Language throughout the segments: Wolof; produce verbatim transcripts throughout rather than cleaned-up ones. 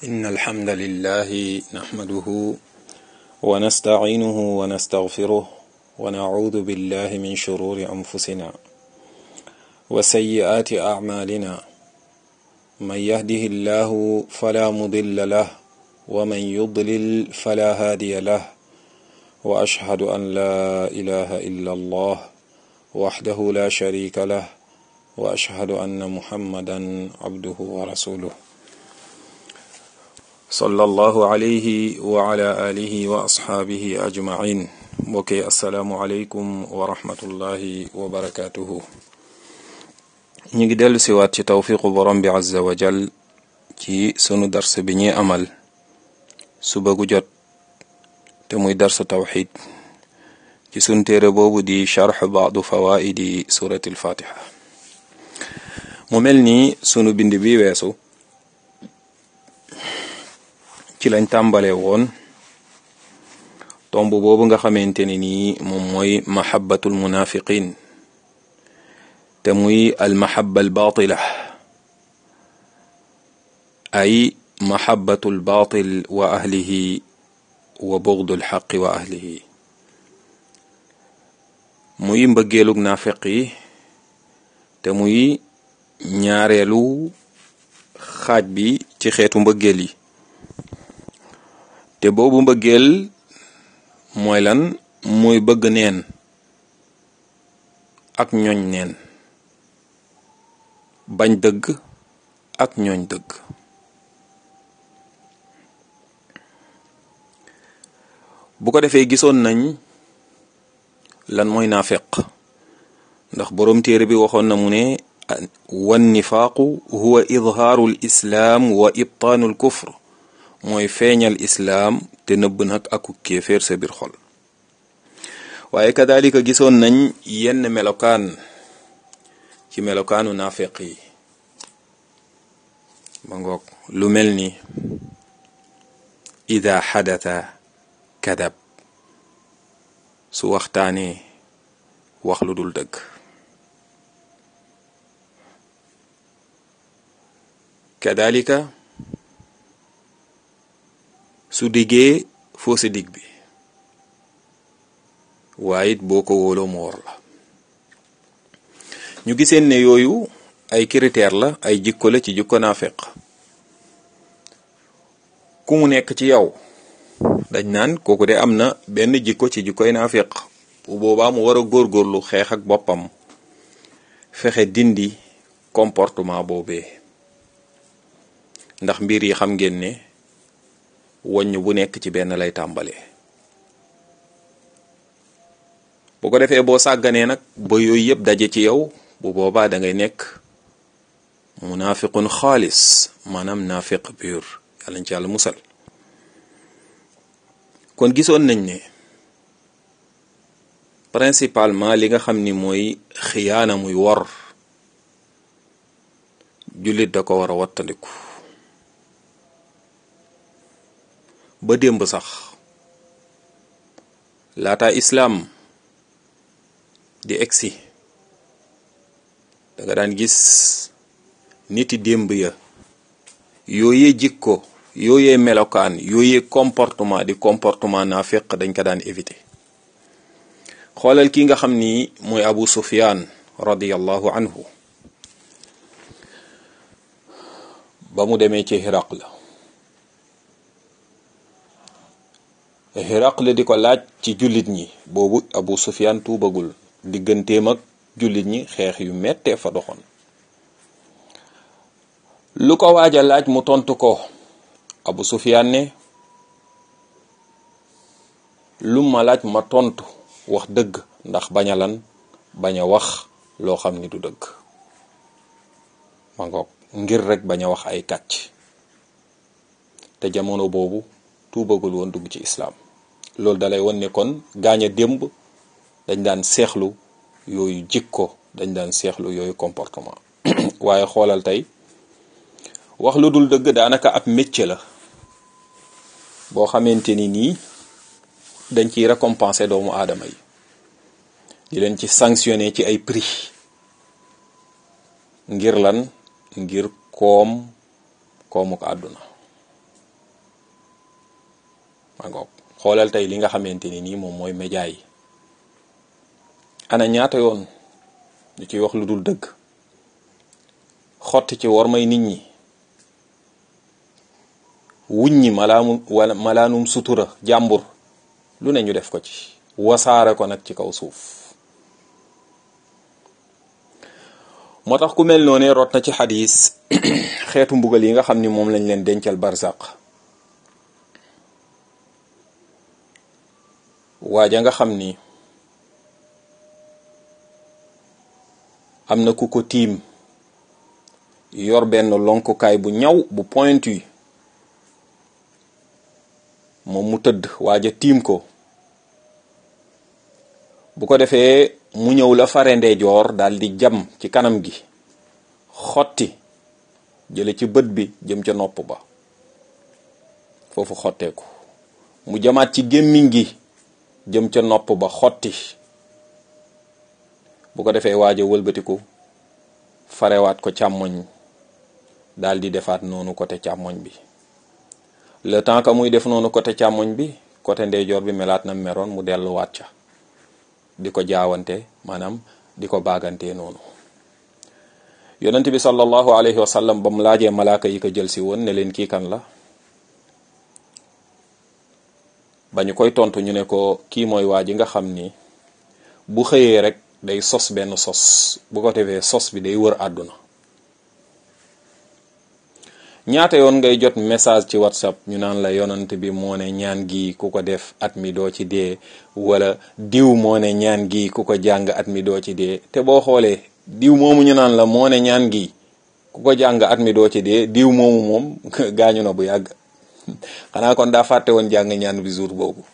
إن الحمد لله نحمده ونستعينه ونستغفره ونعوذ بالله من شرور أنفسنا وسيئات أعمالنا من يهده الله فلا مضل له ومن يضلل فلا هادي له وأشهد أن لا إله إلا الله وحده لا شريك له وأشهد أن محمدا عبده ورسوله صلى الله عليه وعلى آله وأصحابه أجمعين mbokki assalaamu aleykum wa rahmatullahi wa barakatuhu ñu ngi dellu siwaat ci tawfiqu borom bi azza wa jal ci sunu dars bi ñuy amal suba gu jot te muy darsu tawxid ci sunu téere boobu di charx baadu fawaidi surati alfatiha mu mel ni sunu bind bi weesu ci lañ tàmbale woon tomb boobu nga xamante ne nii moom mooy mahabbatul munafiqin te muy al mahabba al batila ay mahabbatul batil wa ahlihi wa bughdul xaqi wa ahlihi muy mbëggeelug naafiq yi te muy ñaareelu xaaj bi ci xeetu mbëggeel yi te boobu mbëggeel mooy lan mooy bëgg neen ak ñooñ neen bañ dëgg ak ñooñ dëgg bu ko defee gisoon nañ lan mooy naafeq ndax boroom téere bi waxoon na mu ne wan nifaaqu huwa idhaaru l islaam wa ibtaanu l kufr mooy feeñal islaam te nëbb nag aku kéeféer sa biir xol waaye kadalika gisoon nañ yenn melokaan ci melokaanu naafeq yi ba ngoog lu mel ni ida xadata kadab su waxtaanee wax lu dul dëgg kadalika su diggee foo si dig bi waaye it boo ko wóoloo mu wor la ñu giseen ne yooyu ay critère la ay jikko la ci jikko naafeq ku mu nekk ci yow dañ naan kooku de am na benn jikko ci jikkoy naafeq bu boobaa mu war a góorgóorlu xeex ak boppam fexe dindi comportement boobee ndax mbir yi xam ngeen ne woññ bu nekk ci benn lay tàmbalee bu ko defee boo sàgganee nag ba yooyu yëpp daje ci yow bu boobaa da ngay nekk munaafiqun xaalis maanaam naafiq pur yàlla ñu ci yàlla musal kon gisoon nañ ne principalement li nga xam ni mooy xiyaana muy wor jullit da ko war a wattandiku ba démb sax laata islaam di egsi da nga daan gis niti démb ya yooyee jikko yooyee melokaan yooyee comportement di comportement naafeq dañ ko daan éviter xoolal ki nga xam ni mooy Abu Sufyaan radiyallahu anhu ba mu demee ci Hiraql la Hiraql di ko laaj ci jullit ñi boobu Abu Sufyaan tuubagul digganteem ak jullit ñi xeex yu mettee fa doxoon lu ko waaj a laaj mu tontu ko Abu Sufyaan ne lu ma laaj ma tontu wax dëgg ndax bañ a lan bañ a wax loo xam ni du dëgg ma ngoog ngir rek bañ a wax ay kàcc te jamono boobu tuubagul woon dugg ci islaam loolu dalay won ne kon gaañ a démb dañ daan seexlu yooyu jikko dañ daan seexlu yooyu comportement waaye xoolal tey wax lu dul dëgg daanaka ab métier la boo xamante ni nii dañ ciy récompenser doomu aadama yi di leen ci sanctionner ci ay prix ngir lan ngir koom koomuk àdduna angoog xoolal tey li nga xamante ni nii moom mooy média yi ana ñaata yoon ñu ciy wax lu dul dëgg xotti ci war may nit ñi wuññi malaamu wala malaanum sutura jàmbur lu ne ñu def ko ci wasaare ko nag ci kaw suuf moo tax ku mel noonu rot na ci xadis xeetu mbugal yi nga xam ni moom lañ leen dencal barzaq waaja nga xam ni am na ku ko tiim yor benn lonkukaay bu ñaw bu pointu moom mu tëdd waaja tiim ko bu ko defee mu ñëw la fare ndeyjoor daal di jam ci kanam gi xotti jële ci bët bi jëm ca nopp ba foofu xotteeku mu jamaat ci gémmiñ gi jëm ca nopp ba xotti bu ko defee waaja wëlbatiku farewaat ko càmmoñ daal di defaat noonu côté càmmoñ bi le temps que muy def noonu côté càmmoñ bi côté ndeyjoor bi melaat na meroon mu delluwaat ca di ko jaawante maanaam di ko baagante noonu yonent bi sallallahu alayhi wa sallam ba mu laajee malaaka yi ko jël si woon ne leen kii kan la ba ñu koy tontu ñu ne ko kii mooy waa ji nga xam ni bu xëyee rek day sos benn sos bu ko defee sos bi day wër àdduna ñaata yoon ngay jot message ci whatsapp ñu naan la yonent bi moo ne ñaan gi ku ko def at mi doo ci dee wala diw moo ne ñaan gi ku ko jàng at mi doo ci dee te boo xoolee diw moomu ñu naan la moo ne ñaan gi ku ko jàng at mi doo ci dee diw moomu moom gaañu na bu yàgg xanaa kon daa fàtte woon jàng ñaan bi jour boobu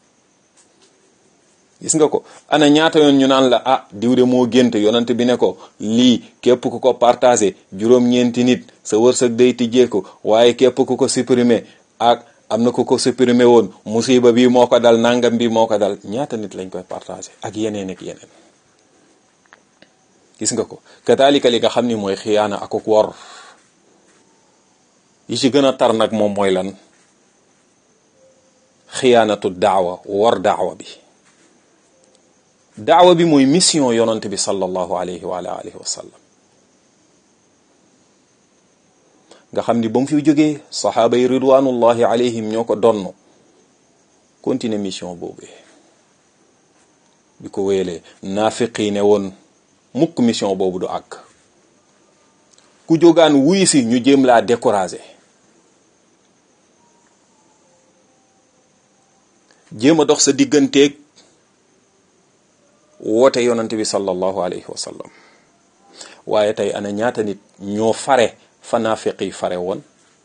gis nga ko ana ñaata yoon ñu naan la ah diw de moo gént yonent bi ne ko lii képp ku ko partagé juróom-ñeenti nit sa wërsëg day tijjeeku waaye képp ku ko supprimer ak am na ku ko supprimer woon musiba bi moo ko dal nangam bi moo ko dal ñaata nit lañ koy partagé ak yeneen ak yeneen gis nga ko kataalika li nga xam ni mooy xiyaana ak wor yi ci gën a tar nag moom mooy lan xiyaanatu daawa wor daawa bi daawa bi mooy mission yonent bi sallallahu alayhi wa alihi wa sallam nga xam ni ba mu fi jógee saxaaba yi ridwanullahi alayhim ñoo ko donn continuer mission boobu bi ko wéyalee naafiqi ne woon mukk mission boobu du àgg ku jógaan wuy si ñu jéem laa décourager jéem a dox sa digganteeg woote yonante bi sallallahu alayhi wa sallam waaye tey ana ñaata nit ñoo fare fa naafiq yi fare woon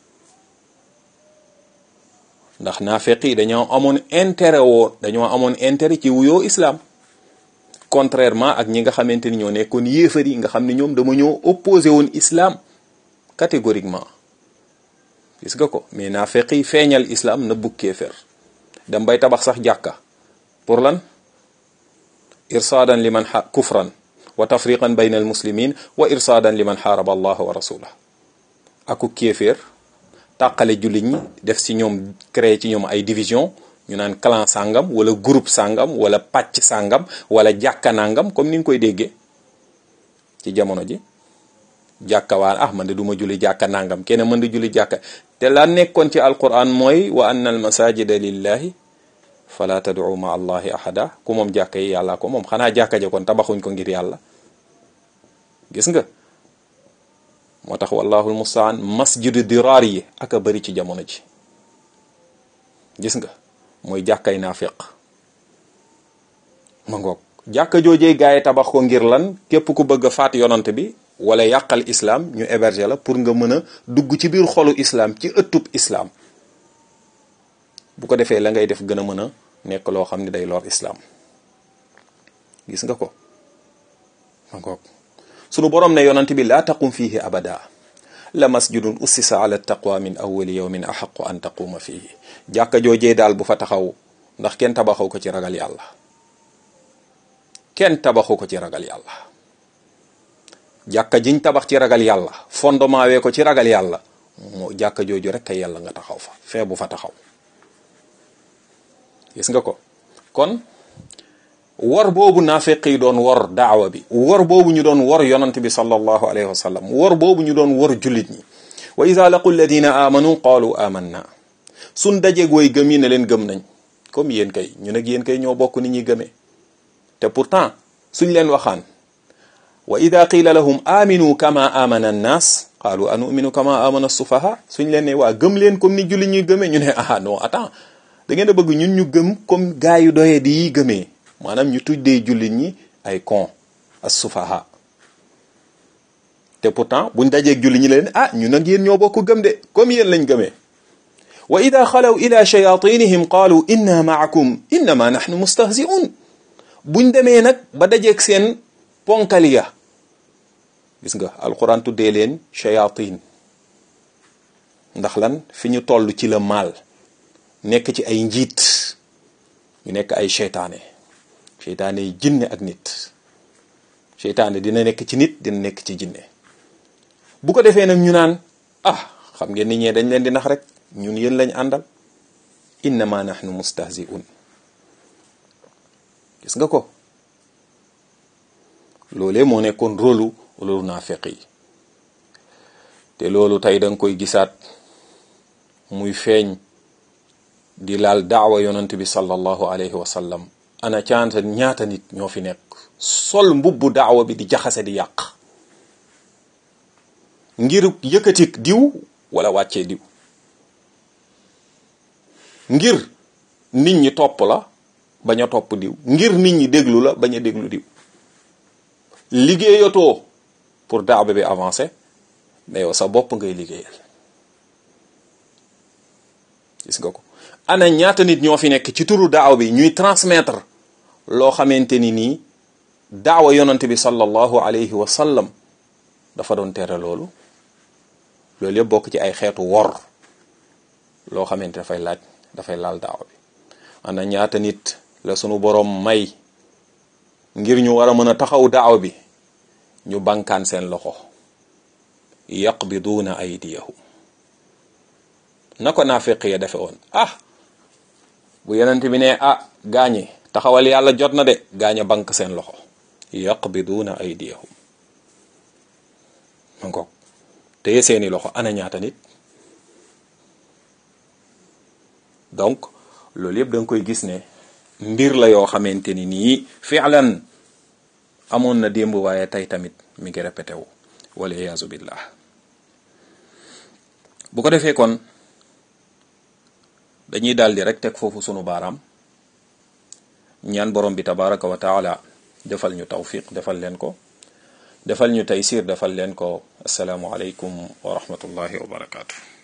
ndax naafiq yi dañoo amoon intérêt woo dañoo amoon intérêt ci wuyoo islam contrairement ak ñi nga xamante ni ñoo nekkoon yéefar yi nga xam ne ñoom dama ñoo opposé woon islam catégoriquement gis nga ko mais naafiq yi feeñal islam na bukkee fer dem bay tabax sax jàkka pour lan irsaadan liman kufran wa tafriqan bayna almuslimin wa irsaadan liman xaaraba allah wa rasulah aku kéeféer tàqale jullit ñi def ci ñoom créé ci ñoom ay division ñu naan clan sàngam wala groupe sàngam wala pàcc sàngam wala jàkka nangam comme ni nga koy déggee ci jamono ji jàkka waan ah man de du ma julli jàkka nangam kenn mën di julli jàkka te la nekkoon ci alquran mooy wa anna al masajida lillahi fala tad'u ma allahi ahada ku moom jàkka yi yàlla ko moom xanaa jàkka ja kon tabaxuñ ko ngir yàlla gis nga moo tax wallahu almustaan masjidu diraar yi ak a bëri ci jamono ji gis nga mooy jàkkay naafiq ma ngoog jàkka joojee gaay tabax ko ngir lan képp ku bëgg a faat yonant bi wala yàqal islam ñu héberger la pour nga mën a dugg ci biir xolu islam ci ëttub islam bu ko defee la ngay def gën a mën a nekk loo xam ne day lor islam gis nga ko ma ngoog sunu borom ne yonant bi laa taqum fihi abada la masjidun ussisa ala taqwa min awwali yawmin ahaqu an taquma fihi jàkka joojee daal bu fa taxaw ndax kenn tabaxaw ko ci ragal yàlla kenn tabaxu ko ci ragal yàlla jàkka jiñ tabax ci ragal yàlla fondement wee ko ci ragal yàlla moo jàkka jooju rek kay yàlla nga taxaw fa fee bu fa taxaw gis nga ko kon wor boobu naafeq yi doon wor daawa bi, wor boobu ñu doon wor yonante bi sallallahu alayhi wa sallam, wor boobu ñu doon wor jullit ñi. wa ida laqu alladina amanu qaalu amanna, suñ dajeeg way gëm yi ne leen gëm nañ, comme yéen kay ñu nag yéen kay ñoo bokk ni ñuy gëmee. te pourtant suñ leen waxaan wa ida qiila lahum aminu kama amana annaas qaalu anuminu kama amana sufaha, suñ leen ne waa gëm leen comme ni jullit ñuy gëmee, ñu ne ah non attends, da ngeen a bëgg ñun ñu gëm comme gaa yu doyee di yi gëmee, maanaam ñu tuddee jullit ñi ay con as sufaha. te pourtant buñ dajeeg jullit ñi leen ah ñu nag yéen ñoo bokk gëm de comme yéen lañ gëmee. wa ida xalaw ila shayatinihim qaalu inna maakum innama nahnu mustahzi'un, buñ demee nag ba dajeeg seen ponkaliya, gis nga alquran tuddee leen shayatin ndax lan fi ñu toll ci la maal nekk ci ay njiit, ñu nekk ay seytaane seytaane yi jinne ak nit. seytaane dina nekk ci nit, dina nekk ci jinne. bu ko defee nag ñu naan ah xam ngeen ni ñee dañ leen di nax rek, ñun yéen lañ àndal, innama nahnu mustahzi'un. gis nga ko loolee moo nekkoon rôlu loolu naafeq yi. te loolu tey danga koy gisaat muy feeñ di laal daawa yonent bi sallallahu alayhi wa sallam. ana caanta ñaata nit ñoo fi nekk sol mbubbu daawa bi di jaxase di yàq ngir yëkkatik diw wala wàccee diw, ngir nit ñi topp la bañ a topp diw, ngir nit ñi déglu la bañ a déglu diw. liggéeyatoo pour daawa bi avancer, mais yow sa bopp ngay liggéeyal. gis nga ko ana ñaata nit ñoo fi nekk ci turu daawa bi ñuy transmettre loo xamante ni nii daawa yonante bi sallallahu alayhi wa sallam dafa doon tere loolu. loolu yëpp bokk ci ay xeetu wor loo xamante dafay laaj dafay laal daawa bi. ana ñaata nit la sunu boroom may ngir ñu war a mën a taxaw daawa bi, ñu bankaan seen loxo, yaqbiduuna aydiyahum, na ko naafeq ya defe woon. ah bu yonent bi ne ah gaañi taxawal yàlla jot na de, gaaña bank seen loxo, yaqbiduuna aydiyahum ma ngoog téye seeni loxo. ana ñaata nit? donc loolu yëpp da nga koy gis ne mbir la yoo xamante ni nii fi'lan amoon na démb, waaye tey tamit mi ngi répété wu wal iyaazu billah. bu ko defee kon dañuy daldi rek teg foofu sunu baaraam, ñaan borom bi tabaraka wa taala defal ñu tawfiq, defal leen ko, defal ñu taysir, defal leen ko. assalaamu aleykum wa rahmatullahi wa barakaatu.